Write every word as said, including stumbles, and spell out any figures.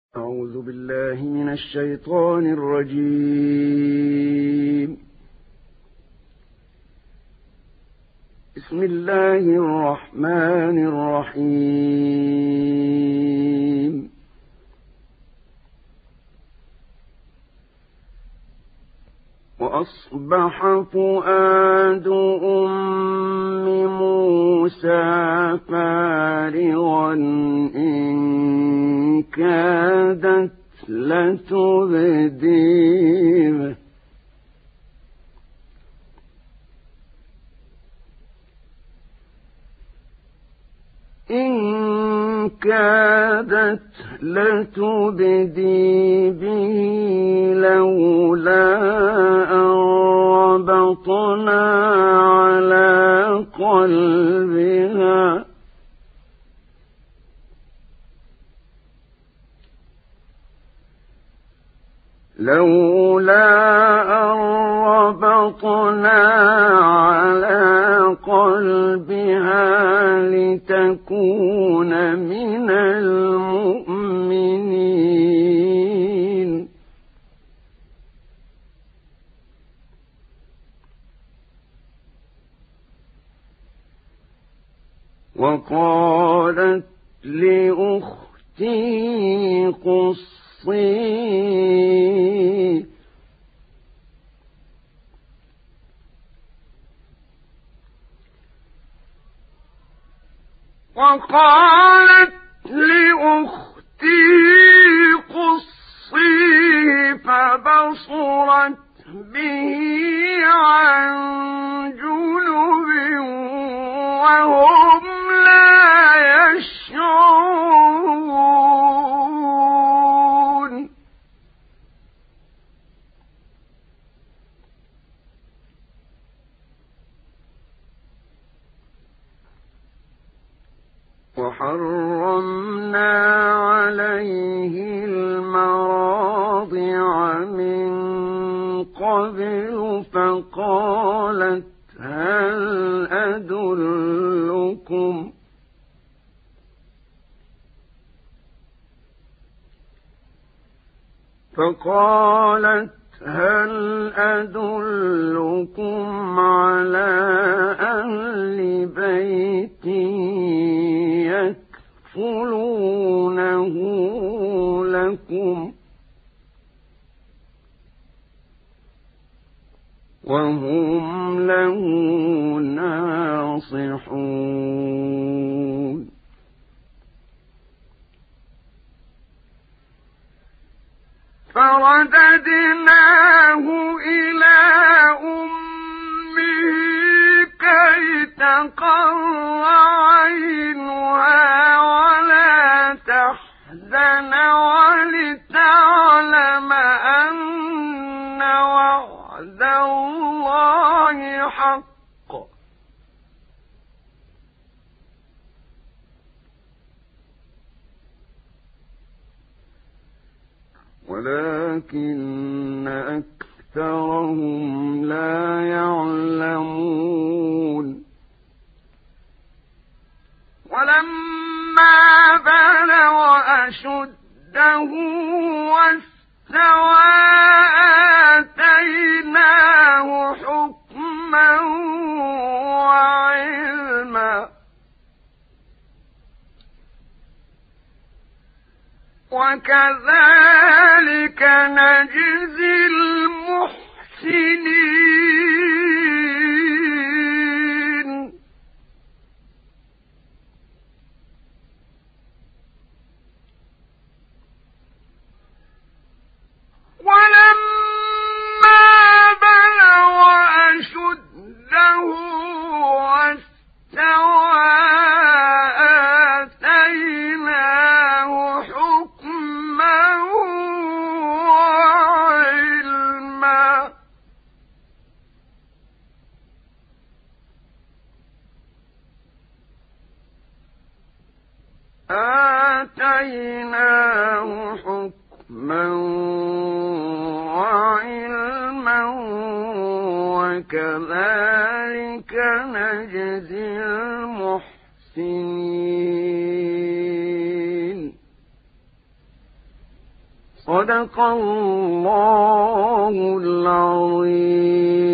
أعوذ بالله من الشيطان الرجيم. بسم الله الرحمن الرحيم. وأصبح فؤاد أم موسى فارغا إن كادت لتبدي به إن كادت لتبدي به لولا أن ربطنا على قلبها لولا أن ربطنا على قلبها لتكون من المؤمنين. وقالت لأختي قصي وقالت لأختي قصي فبصرت به عن جنب وهم لا يشعرون. وحرمنا عليه المراضع من قبل فقالت هل أدلكم فقالت هل أدلكم على أهل بيت يكفلونه لكم وهم له ناصحون. فرددناه إلى أمه كي تقر عينها ولا تحزن ولتعلم أن وعد الله حق ولكن أكثرهم لا يعلمون. ولما بلغ أشده واستوى آتيناه حكما وعلما وكذلك نجزي المحسنين. ولما بلغ أشده واستوى آتيناه حكما وعلما آتيناه حكما وعلما وكذلك نجزي المحسنين. صدق الله العظيم.